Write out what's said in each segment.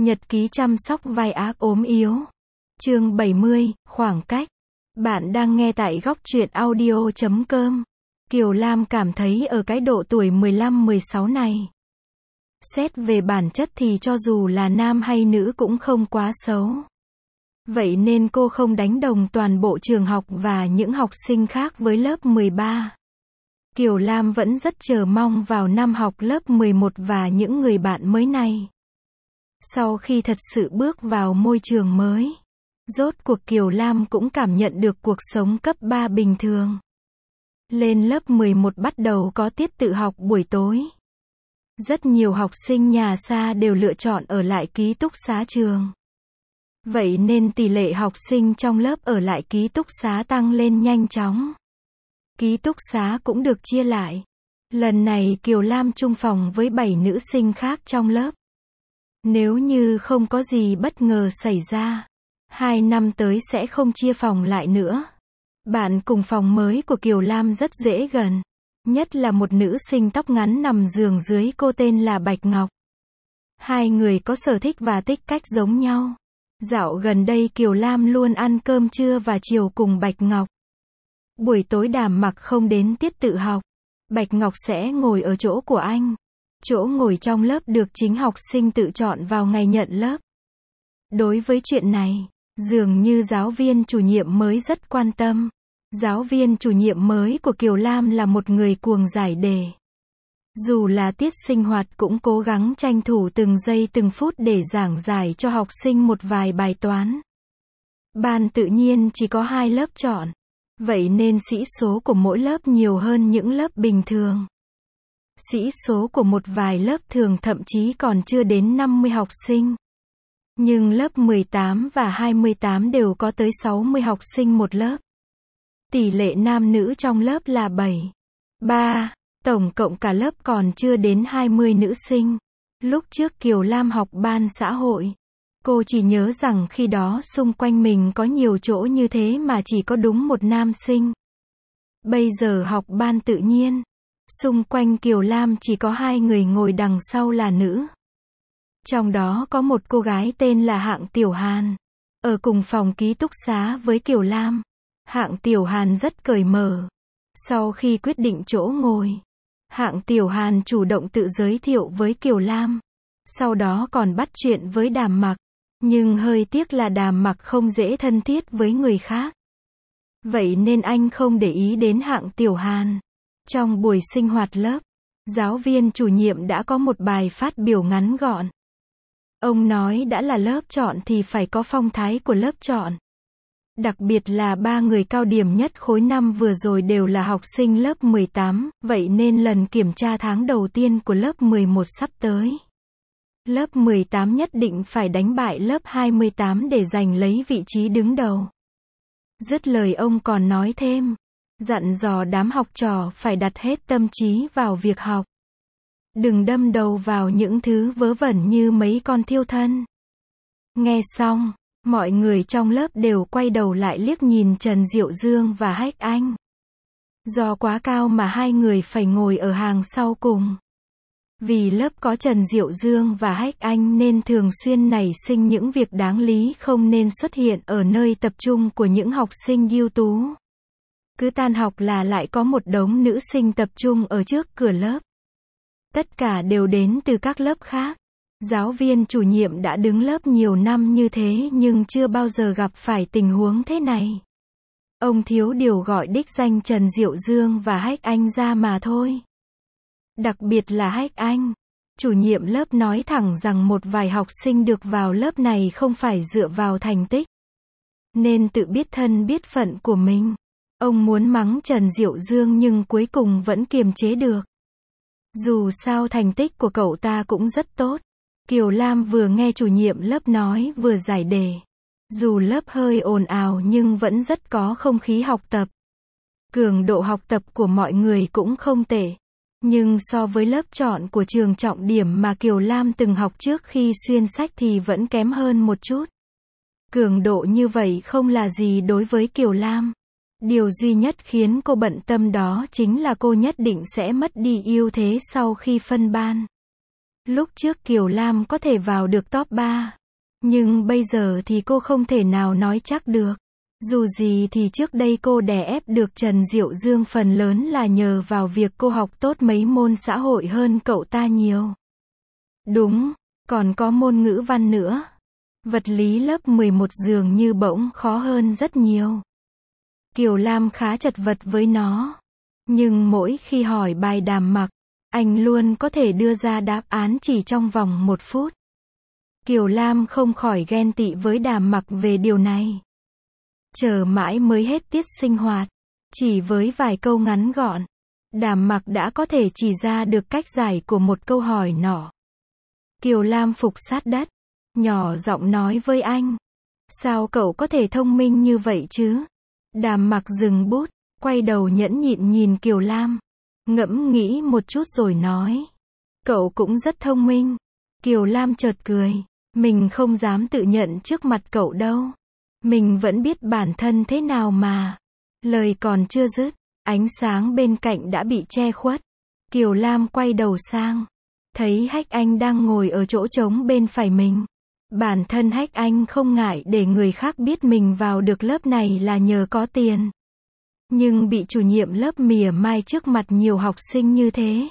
Nhật ký chăm sóc vai ác ốm yếu. Chương 70, khoảng cách. Bạn đang nghe tại góc truyện audio.com. Kiều Lam cảm thấy ở cái độ tuổi 15-16 này, xét về bản chất thì cho dù là nam hay nữ cũng không quá xấu. Vậy nên cô không đánh đồng toàn bộ trường học và những học sinh khác với lớp 13. Kiều Lam vẫn rất chờ mong vào năm học lớp 11 và những người bạn mới này. Sau khi thật sự bước vào môi trường mới, rốt cuộc Kiều Lam cũng cảm nhận được cuộc sống cấp 3 bình thường. Lên lớp 11 bắt đầu có tiết tự học buổi tối. Rất nhiều học sinh nhà xa đều lựa chọn ở lại ký túc xá trường. Vậy nên tỷ lệ học sinh trong lớp ở lại ký túc xá tăng lên nhanh chóng. Ký túc xá cũng được chia lại. Lần này Kiều Lam chung phòng với 7 nữ sinh khác trong lớp. Nếu như không có gì bất ngờ xảy ra, 2 năm tới sẽ không chia phòng lại nữa. Bạn cùng phòng mới của Kiều Lam rất dễ gần. Nhất là một nữ sinh tóc ngắn nằm giường dưới cô tên là Bạch Ngọc. Hai người có sở thích và tính cách giống nhau. Dạo gần đây Kiều Lam luôn ăn cơm trưa và chiều cùng Bạch Ngọc. Buổi tối Đàm Mặc không đến tiết tự học, Bạch Ngọc sẽ ngồi ở chỗ của anh. Chỗ ngồi trong lớp được chính học sinh tự chọn vào ngày nhận lớp. Đối với chuyện này, dường như giáo viên chủ nhiệm mới rất quan tâm. Giáo viên chủ nhiệm mới của Kiều Lam là một người cuồng giải đề. Dù là tiết sinh hoạt cũng cố gắng tranh thủ từng giây từng phút để giảng giải cho học sinh một vài bài toán. Ban tự nhiên chỉ có 2 lớp chọn. Vậy nên sĩ số của mỗi lớp nhiều hơn những lớp bình thường. Sĩ số của một vài lớp thường thậm chí còn chưa đến 50 học sinh. Nhưng lớp 18 và 28 đều có tới 60 học sinh một lớp. Tỷ lệ nam nữ trong lớp là 7-3, tổng cộng cả lớp còn chưa đến 20 nữ sinh. Lúc trước Kiều Lam học ban xã hội, cô chỉ nhớ rằng khi đó xung quanh mình có nhiều chỗ như thế mà chỉ có đúng một nam sinh. Bây giờ học ban tự nhiên, xung quanh Kiều Lam chỉ có 2 người ngồi đằng sau là nữ. Trong đó có một cô gái tên là Hạng Tiểu Hàn, ở cùng phòng ký túc xá với Kiều Lam. Hạng Tiểu Hàn rất cởi mở. Sau khi quyết định chỗ ngồi, Hạng Tiểu Hàn chủ động tự giới thiệu với Kiều Lam. Sau đó còn bắt chuyện với Đàm Mặc. Nhưng hơi tiếc là Đàm Mặc không dễ thân thiết với người khác. Vậy nên anh không để ý đến Hạng Tiểu Hàn. Trong buổi sinh hoạt lớp, giáo viên chủ nhiệm đã có một bài phát biểu ngắn gọn. Ông nói đã là lớp chọn thì phải có phong thái của lớp chọn. Đặc biệt là 3 người cao điểm nhất khối 5 vừa rồi đều là học sinh lớp 18, vậy nên lần kiểm tra tháng đầu tiên của lớp 11 sắp tới, lớp 18 nhất định phải đánh bại lớp 28 để giành lấy vị trí đứng đầu. Dứt lời ông còn nói thêm, dặn dò đám học trò phải đặt hết tâm trí vào việc học. Đừng đâm đầu vào những thứ vớ vẩn như mấy con thiêu thân. Nghe xong, mọi người trong lớp đều quay đầu lại liếc nhìn Trần Diệu Dương và Hách Anh. Do quá cao mà 2 người phải ngồi ở hàng sau cùng. Vì lớp có Trần Diệu Dương và Hách Anh nên thường xuyên nảy sinh những việc đáng lý không nên xuất hiện ở nơi tập trung của những học sinh ưu tú. Cứ tan học là lại có một đống nữ sinh tập trung ở trước cửa lớp. Tất cả đều đến từ các lớp khác. Giáo viên chủ nhiệm đã đứng lớp nhiều năm như thế nhưng chưa bao giờ gặp phải tình huống thế này. Ông thiếu điều gọi đích danh Trần Diệu Dương và Hách Anh ra mà thôi. Đặc biệt là Hách Anh. Chủ nhiệm lớp nói thẳng rằng một vài học sinh được vào lớp này không phải dựa vào thành tích, nên tự biết thân biết phận của mình. Ông muốn mắng Trần Diệu Dương nhưng cuối cùng vẫn kiềm chế được. Dù sao thành tích của cậu ta cũng rất tốt. Kiều Lam vừa nghe chủ nhiệm lớp nói vừa giải đề. Dù lớp hơi ồn ào nhưng vẫn rất có không khí học tập. Cường độ học tập của mọi người cũng không tệ. Nhưng so với lớp chọn của trường trọng điểm mà Kiều Lam từng học trước khi xuyên sách thì vẫn kém hơn một chút. Cường độ như vậy không là gì đối với Kiều Lam. Điều duy nhất khiến cô bận tâm đó chính là cô nhất định sẽ mất đi ưu thế sau khi phân ban. Lúc trước Kiều Lam có thể vào được top 3. Nhưng bây giờ thì cô không thể nào nói chắc được. Dù gì thì trước đây cô đè ép được Trần Diệu Dương phần lớn là nhờ vào việc cô học tốt mấy môn xã hội hơn cậu ta nhiều. Đúng, còn có môn ngữ văn nữa. Vật lý lớp 11 dường như bỗng khó hơn rất nhiều. Kiều Lam khá chật vật với nó. Nhưng mỗi khi hỏi bài Đàm Mặc, anh luôn có thể đưa ra đáp án chỉ trong vòng 1 phút. Kiều Lam không khỏi ghen tị với Đàm Mặc về điều này. Chờ mãi mới hết tiết sinh hoạt. Chỉ với vài câu ngắn gọn, Đàm Mặc đã có thể chỉ ra được cách giải của một câu hỏi nọ. Kiều Lam phục sát đất, nhỏ giọng nói với anh. Sao cậu có thể thông minh như vậy chứ? Đàm Mặc dừng bút, quay đầu nhẫn nhịn nhìn Kiều Lam. Ngẫm nghĩ một chút rồi nói. Cậu cũng rất thông minh. Kiều Lam chợt cười. Mình không dám tự nhận trước mặt cậu đâu. Mình vẫn biết bản thân thế nào mà. Lời còn chưa dứt, ánh sáng bên cạnh đã bị che khuất. Kiều Lam quay đầu sang. Thấy Hách Anh đang ngồi ở chỗ trống bên phải mình. Bản thân Hách Anh không ngại để người khác biết mình vào được lớp này là nhờ có tiền. Nhưng bị chủ nhiệm lớp mỉa mai trước mặt nhiều học sinh như thế.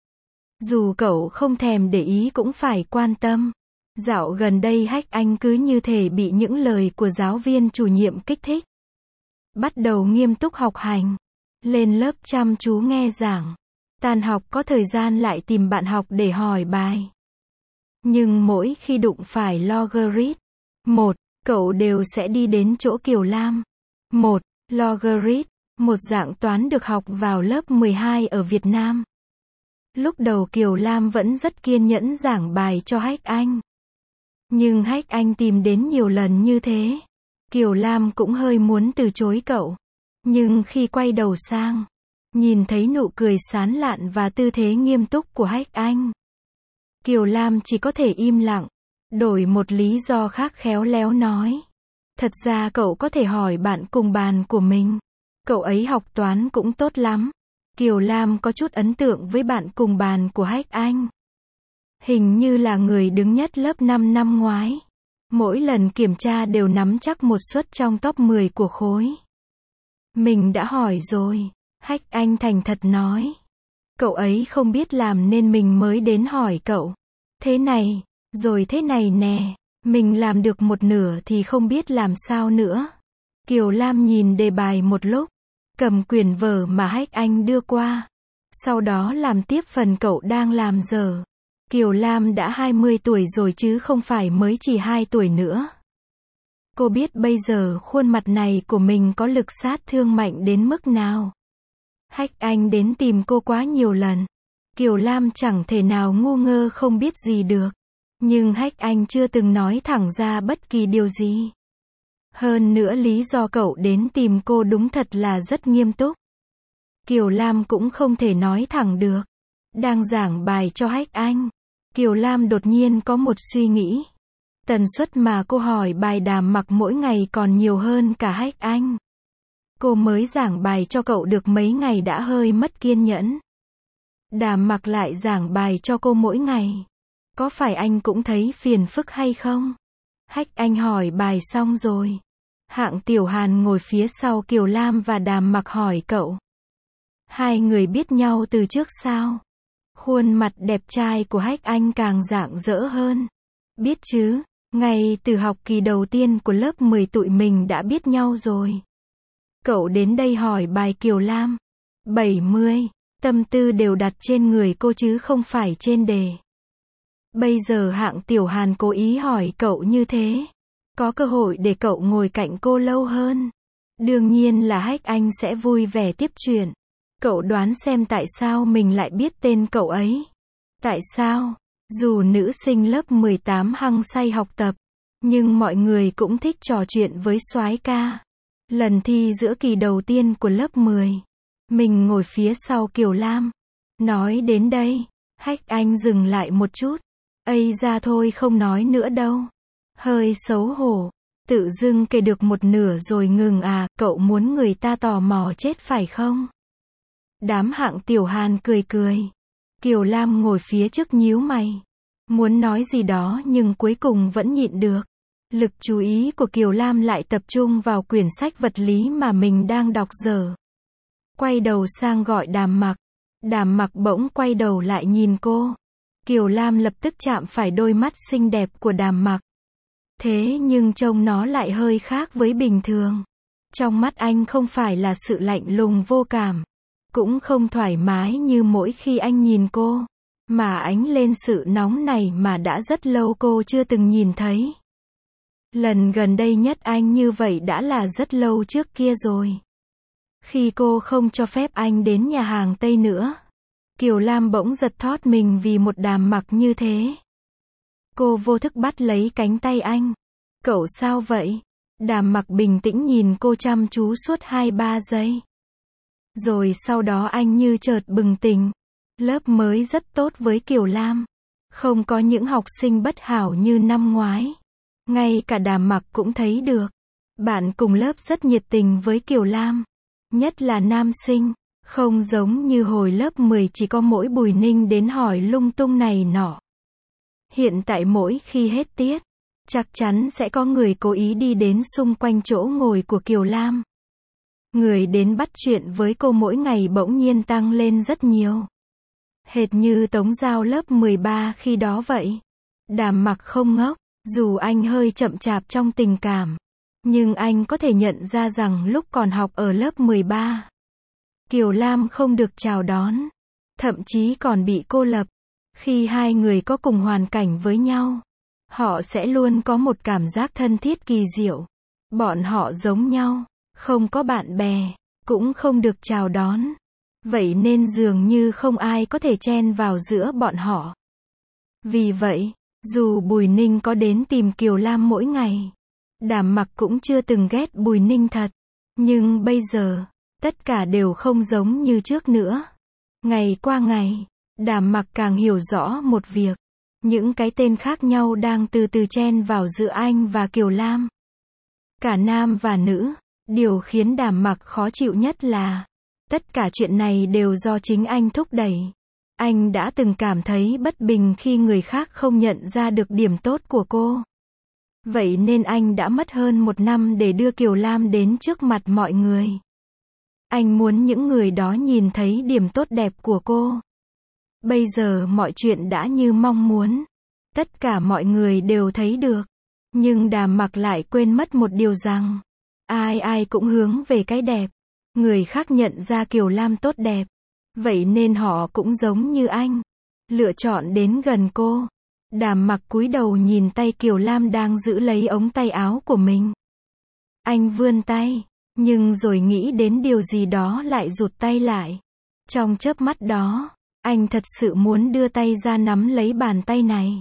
Dù cậu không thèm để ý cũng phải quan tâm. Dạo gần đây Hách Anh cứ như thể bị những lời của giáo viên chủ nhiệm kích thích. Bắt đầu nghiêm túc học hành. Lên lớp chăm chú nghe giảng. Tan học có thời gian lại tìm bạn học để hỏi bài. Nhưng mỗi khi đụng phải logarit 1, cậu đều sẽ đi đến chỗ Kiều Lam. 1. Logarit, một dạng toán được học vào lớp 12 ở Việt Nam. Lúc đầu Kiều Lam vẫn rất kiên nhẫn giảng bài cho Hách Anh. Nhưng Hách Anh tìm đến nhiều lần như thế. Kiều Lam cũng hơi muốn từ chối cậu. Nhưng khi quay đầu sang, nhìn thấy nụ cười sán lạn và tư thế nghiêm túc của Hách Anh, Kiều Lam chỉ có thể im lặng, đổi một lý do khác khéo léo nói. Thật ra cậu có thể hỏi bạn cùng bàn của mình. Cậu ấy học toán cũng tốt lắm. Kiều Lam có chút ấn tượng với bạn cùng bàn của Hách Anh. Hình như là người đứng nhất lớp 5 năm ngoái. Mỗi lần kiểm tra đều nắm chắc một suất trong top 10 của khối. Mình đã hỏi rồi. Hách Anh thành thật nói. Cậu ấy không biết làm nên mình mới đến hỏi cậu. Thế này, rồi thế này nè. Mình làm được một nửa thì không biết làm sao nữa. Kiều Lam nhìn đề bài một lúc. Cầm quyển vở mà Hách Anh đưa qua. Sau đó làm tiếp phần cậu đang làm giờ. Kiều Lam đã 20 tuổi rồi chứ không phải mới chỉ 2 tuổi nữa. Cô biết bây giờ khuôn mặt này của mình có lực sát thương mạnh đến mức nào. Hách Anh đến tìm cô quá nhiều lần. Kiều Lam chẳng thể nào ngu ngơ không biết gì được. Nhưng Hách Anh chưa từng nói thẳng ra bất kỳ điều gì. Hơn nữa lý do cậu đến tìm cô đúng thật là rất nghiêm túc. Kiều Lam cũng không thể nói thẳng được. Đang giảng bài cho Hách Anh, Kiều Lam đột nhiên có một suy nghĩ. Tần suất mà cô hỏi bài Đàm Mặc mỗi ngày còn nhiều hơn cả Hách Anh. Cô mới giảng bài cho cậu được mấy ngày đã hơi mất kiên nhẫn. Đàm Mặc lại giảng bài cho cô mỗi ngày. Có phải anh cũng thấy phiền phức hay không? Hách Anh hỏi bài xong rồi. Hạng Tiểu Hàn ngồi phía sau Kiều Lam và Đàm Mặc hỏi cậu. Hai người biết nhau từ trước sao? Khuôn mặt đẹp trai của Hách Anh càng rạng rỡ hơn. Biết chứ, ngay từ học kỳ đầu tiên của lớp 10 tụi mình đã biết nhau rồi. Cậu đến đây hỏi bài Kiều Lam. 70, tâm tư đều đặt trên người cô chứ không phải trên đề. Bây giờ Hạng Tiểu Hàn cố ý hỏi cậu như thế. Có cơ hội để cậu ngồi cạnh cô lâu hơn. Đương nhiên là Hách Anh sẽ vui vẻ tiếp chuyện. Cậu đoán xem tại sao mình lại biết tên cậu ấy. Tại sao? Dù nữ sinh lớp 18 hăng say học tập, nhưng mọi người cũng thích trò chuyện với soái ca. Lần thi giữa kỳ đầu tiên của lớp 10, mình ngồi phía sau Kiều Lam. Nói đến đây, Hách Anh dừng lại một chút. Ây ra thôi không nói nữa đâu. Hơi xấu hổ. Tự dưng kể được một nửa rồi ngừng à, cậu muốn người ta tò mò chết phải không? Đám Hạng Tiểu Hàn cười cười. Kiều Lam ngồi phía trước nhíu mày. muốn nói gì đó nhưng cuối cùng vẫn nhịn được. Lực chú ý của Kiều Lam lại tập trung vào quyển sách vật lý mà mình đang đọc dở. Quay đầu sang gọi Đàm Mặc. Đàm Mặc bỗng quay đầu lại nhìn cô. Kiều Lam lập tức chạm phải đôi mắt xinh đẹp của Đàm Mặc. Thế nhưng trông nó lại hơi khác với bình thường. Trong mắt anh không phải là sự lạnh lùng vô cảm, cũng không thoải mái như mỗi khi anh nhìn cô, mà ánh lên sự nóng này mà đã rất lâu cô chưa từng nhìn thấy. Lần gần đây nhất anh như vậy đã là rất lâu trước kia rồi. Khi cô không cho phép anh đến nhà hàng Tây nữa, Kiều Lam bỗng giật thót mình vì một Đàm Mặc như thế. Cô vô thức bắt lấy cánh tay anh. Cậu sao vậy? Đàm Mặc bình tĩnh nhìn cô chăm chú suốt 2-3 giây. Rồi sau đó anh như chợt bừng tỉnh. Lớp mới rất tốt với Kiều Lam. Không có những học sinh bất hảo như năm ngoái. Ngay cả Đàm Mặc cũng thấy được. Bạn cùng lớp rất nhiệt tình với Kiều Lam. Nhất là nam sinh. Không giống như hồi lớp 10 chỉ có mỗi Bùi Ninh đến hỏi lung tung này nọ. Hiện tại mỗi khi hết tiết, chắc chắn sẽ có người cố ý đi đến xung quanh chỗ ngồi của Kiều Lam. Người đến bắt chuyện với cô mỗi ngày bỗng nhiên tăng lên rất nhiều. Hệt như Tống Giao lớp 13 khi đó vậy. Đàm Mặc không ngốc, dù anh hơi chậm chạp trong tình cảm, nhưng anh có thể nhận ra rằng lúc còn học ở lớp 13, Kiều Lam không được chào đón, thậm chí còn bị cô lập. Khi hai người có cùng hoàn cảnh với nhau, họ sẽ luôn có một cảm giác thân thiết kỳ diệu. Bọn họ giống nhau, không có bạn bè, cũng không được chào đón. Vậy nên dường như không ai có thể chen vào giữa bọn họ. Vì vậy, dù Bùi Ninh có đến tìm Kiều Lam mỗi ngày, Đàm Mặc cũng chưa từng ghét Bùi Ninh thật. Nhưng bây giờ, tất cả đều không giống như trước nữa. Ngày qua ngày, Đàm Mặc càng hiểu rõ một việc. Những cái tên khác nhau đang từ từ chen vào giữa anh và Kiều Lam. Cả nam và nữ. Điều khiến Đàm Mặc khó chịu nhất là tất cả chuyện này đều do chính anh thúc đẩy. Anh đã từng cảm thấy bất bình khi người khác không nhận ra được điểm tốt của cô. Vậy nên anh đã mất hơn 1 năm để đưa Kiều Lam đến trước mặt mọi người. Anh muốn những người đó nhìn thấy điểm tốt đẹp của cô. Bây giờ mọi chuyện đã như mong muốn. Tất cả mọi người đều thấy được. Nhưng Đàm Mặc lại quên mất một điều rằng, ai ai cũng hướng về cái đẹp. Người khác nhận ra Kiều Lam tốt đẹp. Vậy nên họ cũng giống như anh, lựa chọn đến gần cô. Đàm Mặc cúi đầu nhìn tay Kiều Lam đang giữ lấy ống tay áo của mình. Anh vươn tay, nhưng rồi nghĩ đến điều gì đó lại rụt tay lại. Trong chớp mắt đó, anh thật sự muốn đưa tay ra nắm lấy bàn tay này.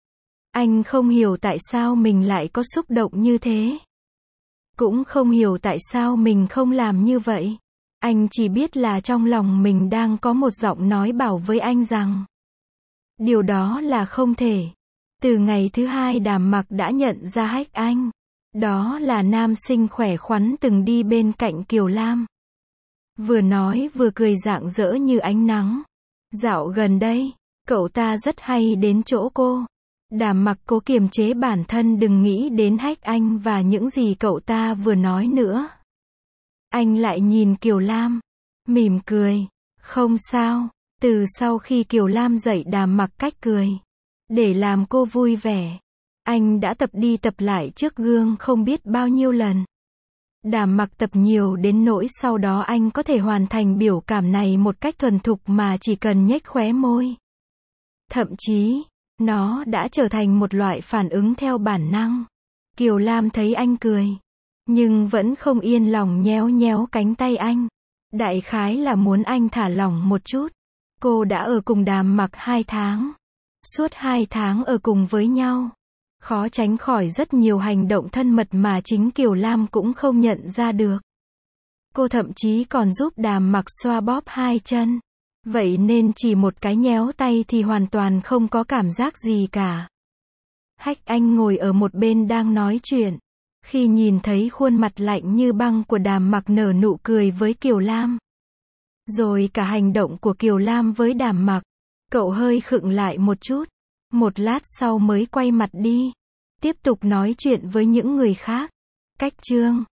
Anh không hiểu tại sao mình lại có xúc động như thế. Cũng không hiểu tại sao mình không làm như vậy. Anh chỉ biết là trong lòng mình đang có một giọng nói bảo với anh rằng điều đó là không thể. Từ ngày thứ 2 Đàm Mặc đã nhận ra Hách Anh. Đó là nam sinh khỏe khoắn từng đi bên cạnh Kiều Lam. Vừa nói vừa cười rạng rỡ như ánh nắng. Dạo gần đây, cậu ta rất hay đến chỗ cô. Đàm Mặc cố kiềm chế bản thân đừng nghĩ đến Hách Anh và những gì cậu ta vừa nói nữa. Anh lại nhìn Kiều Lam, mỉm cười. Không sao. Từ sau khi Kiều Lam dạy Đàm Mặc cách cười, để làm cô vui vẻ, anh đã tập đi tập lại trước gương không biết bao nhiêu lần. Đàm Mặc tập nhiều đến nỗi sau đó anh có thể hoàn thành biểu cảm này một cách thuần thục mà chỉ cần nhếch khóe môi. Thậm chí, nó đã trở thành một loại phản ứng theo bản năng. Kiều Lam thấy anh cười, nhưng vẫn không yên lòng nhéo nhéo cánh tay anh. Đại khái là muốn anh thả lỏng một chút. Cô đã ở cùng Đàm Mặc 2 tháng. Suốt 2 tháng ở cùng với nhau, khó tránh khỏi rất nhiều hành động thân mật mà chính Kiều Lam cũng không nhận ra được. Cô thậm chí còn giúp Đàm Mặc xoa bóp 2 chân. Vậy nên chỉ một cái nhéo tay thì hoàn toàn không có cảm giác gì cả. Hách Anh ngồi ở một bên đang nói chuyện. Khi nhìn thấy khuôn mặt lạnh như băng của Đàm Mặc nở nụ cười với Kiều Lam, rồi cả hành động của Kiều Lam với Đàm Mặc, cậu hơi khựng lại một chút. Một lát sau mới quay mặt đi. Tiếp tục nói chuyện với những người khác. Cách chương